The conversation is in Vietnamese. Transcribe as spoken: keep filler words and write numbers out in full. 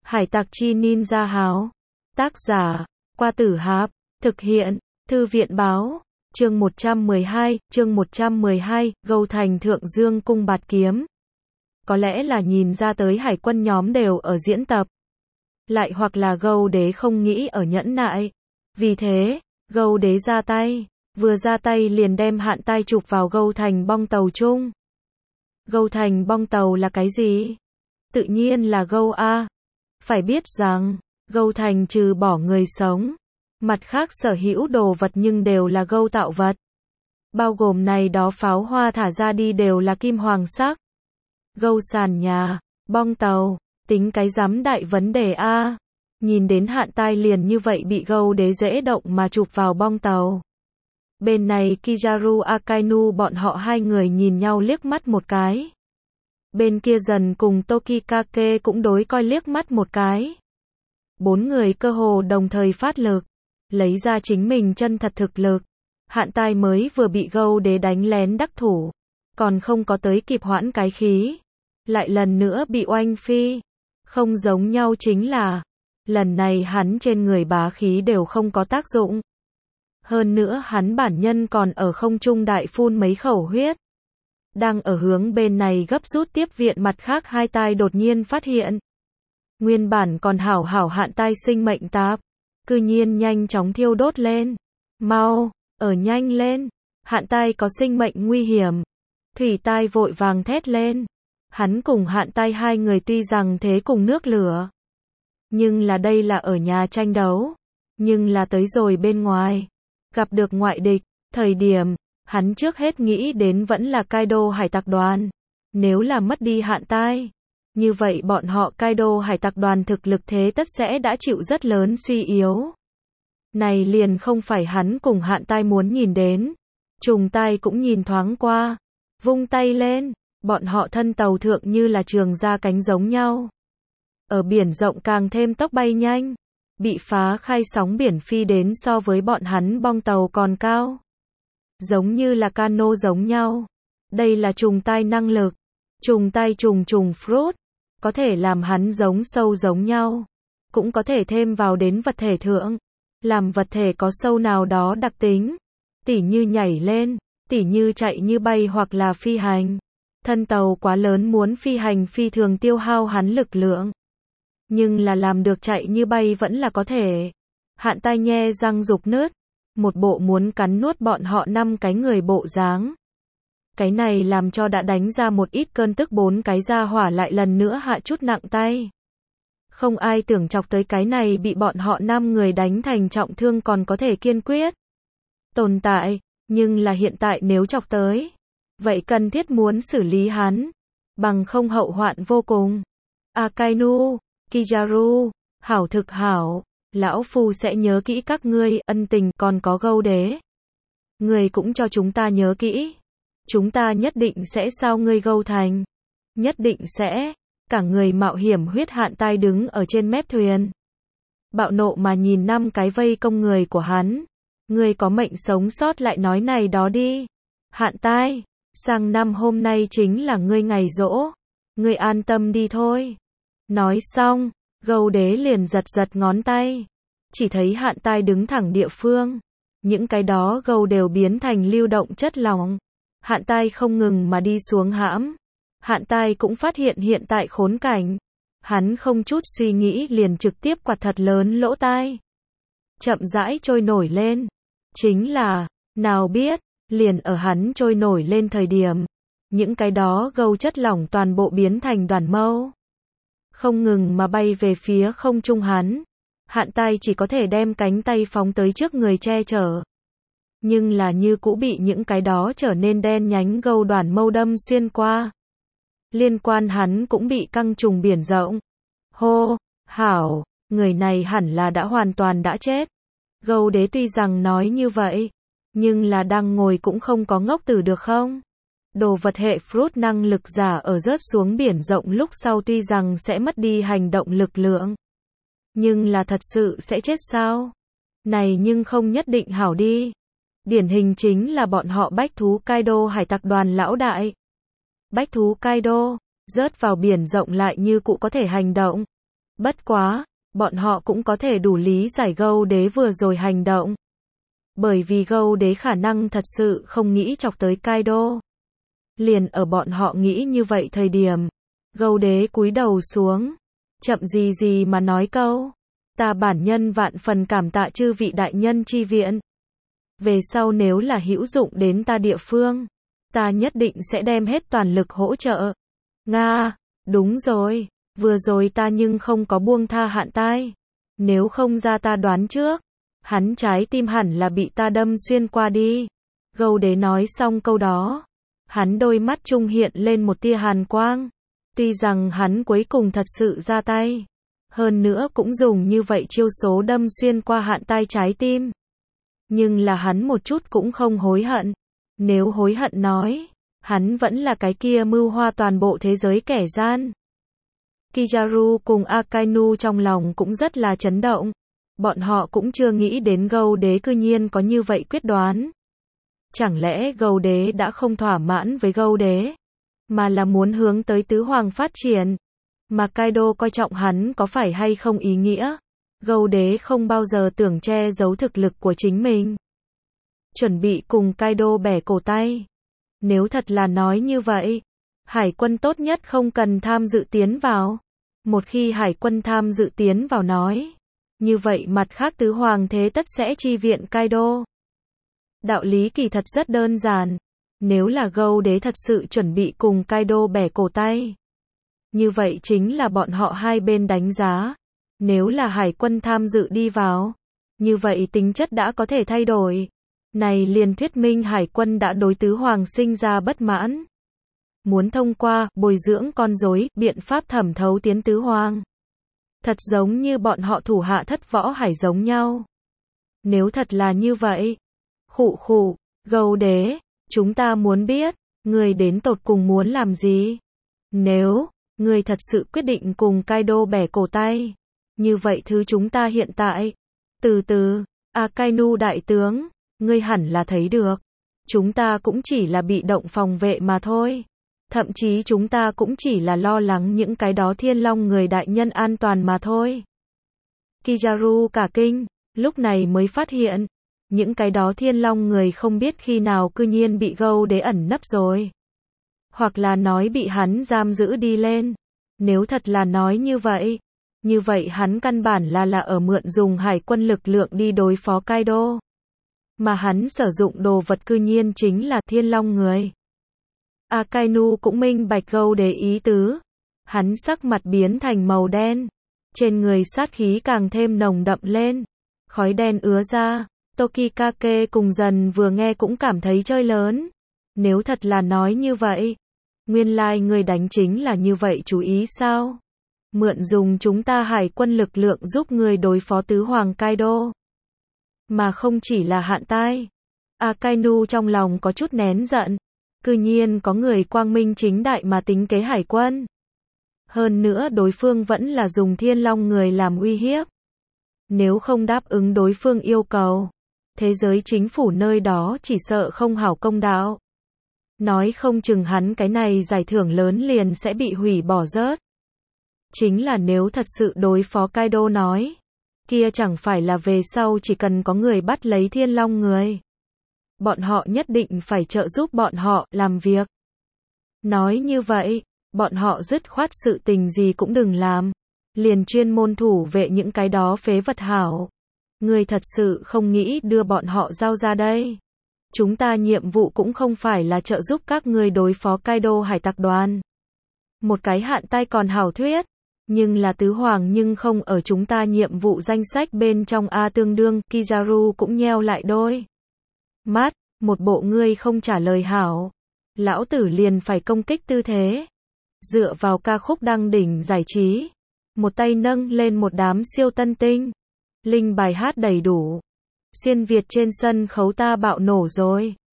Hải tặc chi ninja háo. Tác giả, Qua Tử Hạp. Thực hiện, Thư viện báo. Chương một trăm mười hai, chương một trăm mười hai, Gâu Thành Thượng Dương cung bạt kiếm. Có lẽ là nhìn ra tới hải quân nhóm đều ở diễn tập. Lại hoặc là Gâu Đế không nghĩ ở nhẫn nại. Vì thế, Gâu Đế ra tay, vừa ra tay liền đem hạn tai chụp vào Gâu Thành bong tàu chung. Gâu Thành bong tàu là cái gì? Tự nhiên là Gâu A. Phải biết rằng, Gâu Thành trừ bỏ người sống, mặt khác sở hữu đồ vật nhưng đều là Gâu tạo vật. Bao gồm này đó pháo hoa thả ra đi đều là kim hoàng sắc. Gâu sàn nhà, bong tàu, tính cái rắm đại vấn đề A. Nhìn đến hạn tai liền như vậy bị Gâu Đế dễ động mà chụp vào bong tàu. Bên này Kizaru Akainu bọn họ hai người nhìn nhau liếc mắt một cái. Bên kia dần cùng Tokikake cũng đối coi liếc mắt một cái. Bốn người cơ hồ đồng thời phát lực, lấy ra chính mình chân thật thực lực. Hạn tai mới vừa bị Gâu Đế đánh lén đắc thủ, còn không có tới kịp hoãn cái khí, lại lần nữa bị oanh phi. Không giống nhau chính là, lần này hắn trên người bá khí đều không có tác dụng. Hơn nữa hắn bản nhân còn ở không trung đại phun mấy khẩu huyết. Đang ở hướng bên này gấp rút tiếp viện mặt khác hai tai đột nhiên phát hiện. Nguyên bản còn hảo hảo hạn tai sinh mệnh tạp, cư nhiên nhanh chóng thiêu đốt lên. Mau, ở nhanh lên, hạn tai có sinh mệnh nguy hiểm. Thủy tai vội vàng thét lên. Hắn cùng hạn tai hai người tuy rằng thế cùng nước lửa, nhưng là đây là ở nhà tranh đấu. Nhưng là tới rồi bên ngoài, gặp được ngoại địch, thời điểm, hắn trước hết nghĩ đến vẫn là Kaido hải tặc đoàn. Nếu là mất đi hạn tai, như vậy bọn họ Kaido hải tặc đoàn thực lực thế tất sẽ đã chịu rất lớn suy yếu. Này liền không phải hắn cùng hạn tai muốn nhìn đến. Trùng tai cũng nhìn thoáng qua, vung tay lên, bọn họ thân tàu thượng như là trường ra cánh giống nhau. Ở biển rộng càng thêm tốc bay nhanh, bị phá khai sóng biển phi đến so với bọn hắn bong tàu còn cao. Giống như là cano giống nhau. Đây là trùng tai năng lực. Trùng tai trùng trùng fruit, có thể làm hắn giống sâu giống nhau, cũng có thể thêm vào đến vật thể thượng, làm vật thể có sâu nào đó đặc tính, tỉ như nhảy lên, tỉ như chạy như bay hoặc là phi hành. Thân tàu quá lớn muốn phi hành phi thường tiêu hao hắn lực lượng, nhưng là làm được chạy như bay vẫn là có thể. Hạn tai nhe răng rục nứt, một bộ muốn cắn nuốt bọn họ năm cái người bộ dáng. Cái này làm cho đã đánh ra một ít cơn tức bốn cái gia hỏa lại lần nữa hạ chút nặng tay. Không ai tưởng chọc tới cái này bị bọn họ năm người đánh thành trọng thương còn có thể kiên quyết tồn tại, nhưng là hiện tại nếu chọc tới, vậy cần thiết muốn xử lý hắn, bằng không hậu hoạn vô cùng. Akainu, Kizaru, hảo thực hảo, lão phu sẽ nhớ kỹ các ngươi ân tình, còn có Gâu Đế. Người cũng cho chúng ta nhớ kỹ. Chúng ta nhất định sẽ sao ngươi Gâu Thành. Nhất định sẽ. Cả người mạo hiểm huyết hạn tai đứng ở trên mép thuyền. Bạo nộ mà nhìn năm cái vây công người của hắn. Ngươi có mệnh sống sót lại nói này đó đi. Hạn tai, sang năm hôm nay chính là ngươi ngày giỗ. Ngươi an tâm đi thôi. Nói xong, Gâu Đế liền giật giật ngón tay. Chỉ thấy hạn tai đứng thẳng địa phương. Những cái đó gâu đều biến thành lưu động chất lỏng. Hạn tai không ngừng mà đi xuống hãm. Hạn tai cũng phát hiện hiện tại khốn cảnh. Hắn không chút suy nghĩ liền trực tiếp quạt thật lớn lỗ tai. Chậm rãi trôi nổi lên. Chính là, nào biết, liền ở hắn trôi nổi lên thời điểm. Những cái đó gâu chất lỏng toàn bộ biến thành đoàn mâu. Không ngừng mà bay về phía không trung hắn. Hạn tai chỉ có thể đem cánh tay phóng tới trước người che chở. Nhưng là như cũ bị những cái đó trở nên đen nhánh gâu đoàn mâu đâm xuyên qua. Liên quan hắn cũng bị căng trùng biển rộng. Hô, hảo, người này hẳn là đã hoàn toàn đã chết. Gâu Đế tuy rằng nói như vậy, nhưng là đang ngồi cũng không có ngốc tử được không? Đồ vật hệ fruit năng lực giả ở rớt xuống biển rộng lúc sau tuy rằng sẽ mất đi hành động lực lượng. Nhưng là thật sự sẽ chết sao? Này nhưng không nhất định hảo đi. Điển hình chính là bọn họ bách thú Kaido hải tặc đoàn lão đại. Bách thú Kaido, rớt vào biển rộng lại như cũ có thể hành động. Bất quá, bọn họ cũng có thể đủ lý giải Gâu Đế vừa rồi hành động. Bởi vì Gâu Đế khả năng thật sự không nghĩ chọc tới Kaido. Liền ở bọn họ nghĩ như vậy thời điểm, Gâu Đế cúi đầu xuống, chậm gì gì mà nói câu, ta bản nhân vạn phần cảm tạ chư vị đại nhân chi viện. Về sau nếu là hữu dụng đến ta địa phương, ta nhất định sẽ đem hết toàn lực hỗ trợ. Nga, đúng rồi, vừa rồi ta nhưng không có buông tha Hạn Tai. Nếu không ra ta đoán trước, hắn trái tim hẳn là bị ta đâm xuyên qua đi. Gâu Đế nói xong câu đó, hắn đôi mắt trung hiện lên một tia hàn quang. Tuy rằng hắn cuối cùng thật sự ra tay, hơn nữa cũng dùng như vậy chiêu số đâm xuyên qua Hạn Tai trái tim. Nhưng là hắn một chút cũng không hối hận. Nếu hối hận nói, hắn vẫn là cái kia mưu hoa toàn bộ thế giới kẻ gian. Kizaru cùng Akainu trong lòng cũng rất là chấn động. Bọn họ cũng chưa nghĩ đến Gâu Đế cư nhiên có như vậy quyết đoán. Chẳng lẽ Gâu Đế đã không thỏa mãn với Gâu Đế, mà là muốn hướng tới tứ hoàng phát triển. Mà Kaido coi trọng hắn có phải hay không ý nghĩa. Gâu Đế không bao giờ tưởng che giấu thực lực của chính mình. Chuẩn bị cùng Kaido bẻ cổ tay. Nếu thật là nói như vậy, hải quân tốt nhất không cần tham dự tiến vào. Một khi hải quân tham dự tiến vào nói, như vậy mặt khác tứ hoàng thế tất sẽ chi viện Kaido. Đạo lý kỳ thật rất đơn giản. Nếu là Gâu Đế thật sự chuẩn bị cùng Kaido bẻ cổ tay, như vậy chính là bọn họ hai bên đánh giá. Nếu là hải quân tham dự đi vào, như vậy tính chất đã có thể thay đổi. Này liền thuyết minh hải quân đã đối tứ hoàng sinh ra bất mãn. Muốn thông qua, bồi dưỡng con rối, biện pháp thẩm thấu tiến tứ hoàng. Thật giống như bọn họ thủ hạ thất võ hải giống nhau. Nếu thật là như vậy, khụ khụ, Gâu Đế, chúng ta muốn biết, người đến tột cùng muốn làm gì? Nếu, người thật sự quyết định cùng Kaido bẻ cổ tay, như vậy thứ chúng ta hiện tại, từ từ, Akainu đại tướng, ngươi hẳn là thấy được. Chúng ta cũng chỉ là bị động phòng vệ mà thôi. Thậm chí chúng ta cũng chỉ là lo lắng những cái đó thiên long người đại nhân an toàn mà thôi. Kizaru cả kinh, lúc này mới phát hiện, những cái đó thiên long người không biết khi nào cư nhiên bị Gâu Đế ẩn nấp rồi. Hoặc là nói bị hắn giam giữ đi lên. Nếu thật là nói như vậy, như vậy hắn căn bản là là ở mượn dùng hải quân lực lượng đi đối phó Kaido. Mà hắn sử dụng đồ vật cư nhiên chính là thiên long người. Akainu cũng minh bạch Gâu Đế ý tứ. Hắn sắc mặt biến thành màu đen. Trên người sát khí càng thêm nồng đậm lên. Khói đen ứa ra. Tokikake cùng dần vừa nghe cũng cảm thấy chơi lớn. Nếu thật là nói như vậy, nguyên lai người đánh chính là như vậy chú ý sao? Mượn dùng chúng ta hải quân lực lượng giúp người đối phó tứ hoàng Kaido. Mà không chỉ là Hạn Tai. Akainu trong lòng có chút nén giận. Cư nhiên có người quang minh chính đại mà tính kế hải quân. Hơn nữa đối phương vẫn là dùng thiên long người làm uy hiếp. Nếu không đáp ứng đối phương yêu cầu, thế giới chính phủ nơi đó chỉ sợ không hảo công đạo. Nói không chừng hắn cái này giải thưởng lớn liền sẽ bị hủy bỏ rớt. Chính là nếu thật sự đối phó Kaido nói, kia chẳng phải là về sau chỉ cần có người bắt lấy thiên long người, bọn họ nhất định phải trợ giúp bọn họ làm việc. Nói như vậy, bọn họ dứt khoát sự tình gì cũng đừng làm, liền chuyên môn thủ vệ những cái đó phế vật hảo. Người thật sự không nghĩ đưa bọn họ giao ra đây. Chúng ta nhiệm vụ cũng không phải là trợ giúp các người đối phó Kaido hải tặc đoàn. Một cái Hạn Tai còn hảo thuyết, nhưng là tứ hoàng nhưng không ở chúng ta nhiệm vụ danh sách bên trong a tương đương. Kizaru cũng nheo lại đôi mắt, một bộ ngươi không trả lời hảo, lão tử liền phải công kích tư thế. Dựa vào ca khúc đăng đỉnh giải trí, một tay nâng lên một đám siêu tân tinh, linh bài hát đầy đủ, xuyên Việt trên sân khấu ta bạo nổ rồi.